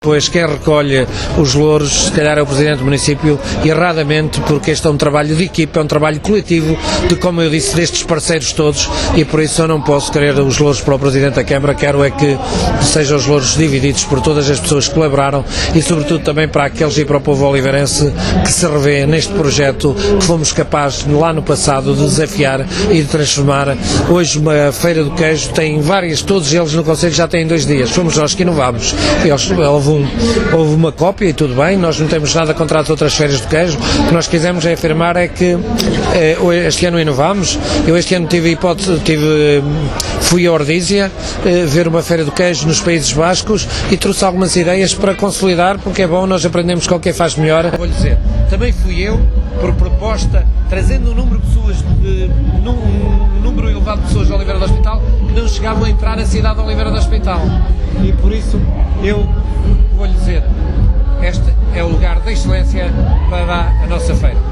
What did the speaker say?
Pois quem recolhe os louros, se calhar é o Presidente do município, erradamente, porque este é um trabalho de equipa, é um trabalho coletivo, de, como eu disse, destes parceiros todos, e por isso eu não posso querer os louros para o Presidente da Câmara, quero é que sejam os louros divididos por todas as pessoas que colaboraram e sobretudo também para aqueles e para o povo oliveirense que se revê neste projeto que fomos capazes lá no passado de desafiar e de transformar. Hoje uma feira do queijo tem várias, todos eles no Conselho já têm 2 dias, fomos nós que inovámos. Houve uma cópia e tudo bem, nós não temos nada contra as outras feiras do queijo. O que nós quisemos é afirmar é que este ano inovámos. Eu este ano fui a Ordízia ver uma feira do queijo nos Países Bascos e trouxe algumas ideias para consolidar, porque é bom, nós aprendemos com quem faz melhor. Vou-lhe dizer, também fui eu, por proposta, trazendo um número elevado de pessoas de Oliveira do Hospital que não chegavam a entrar na cidade de Oliveira do Hospital. E por isso eu vou-lhe dizer, este é o lugar de excelência para a nossa feira.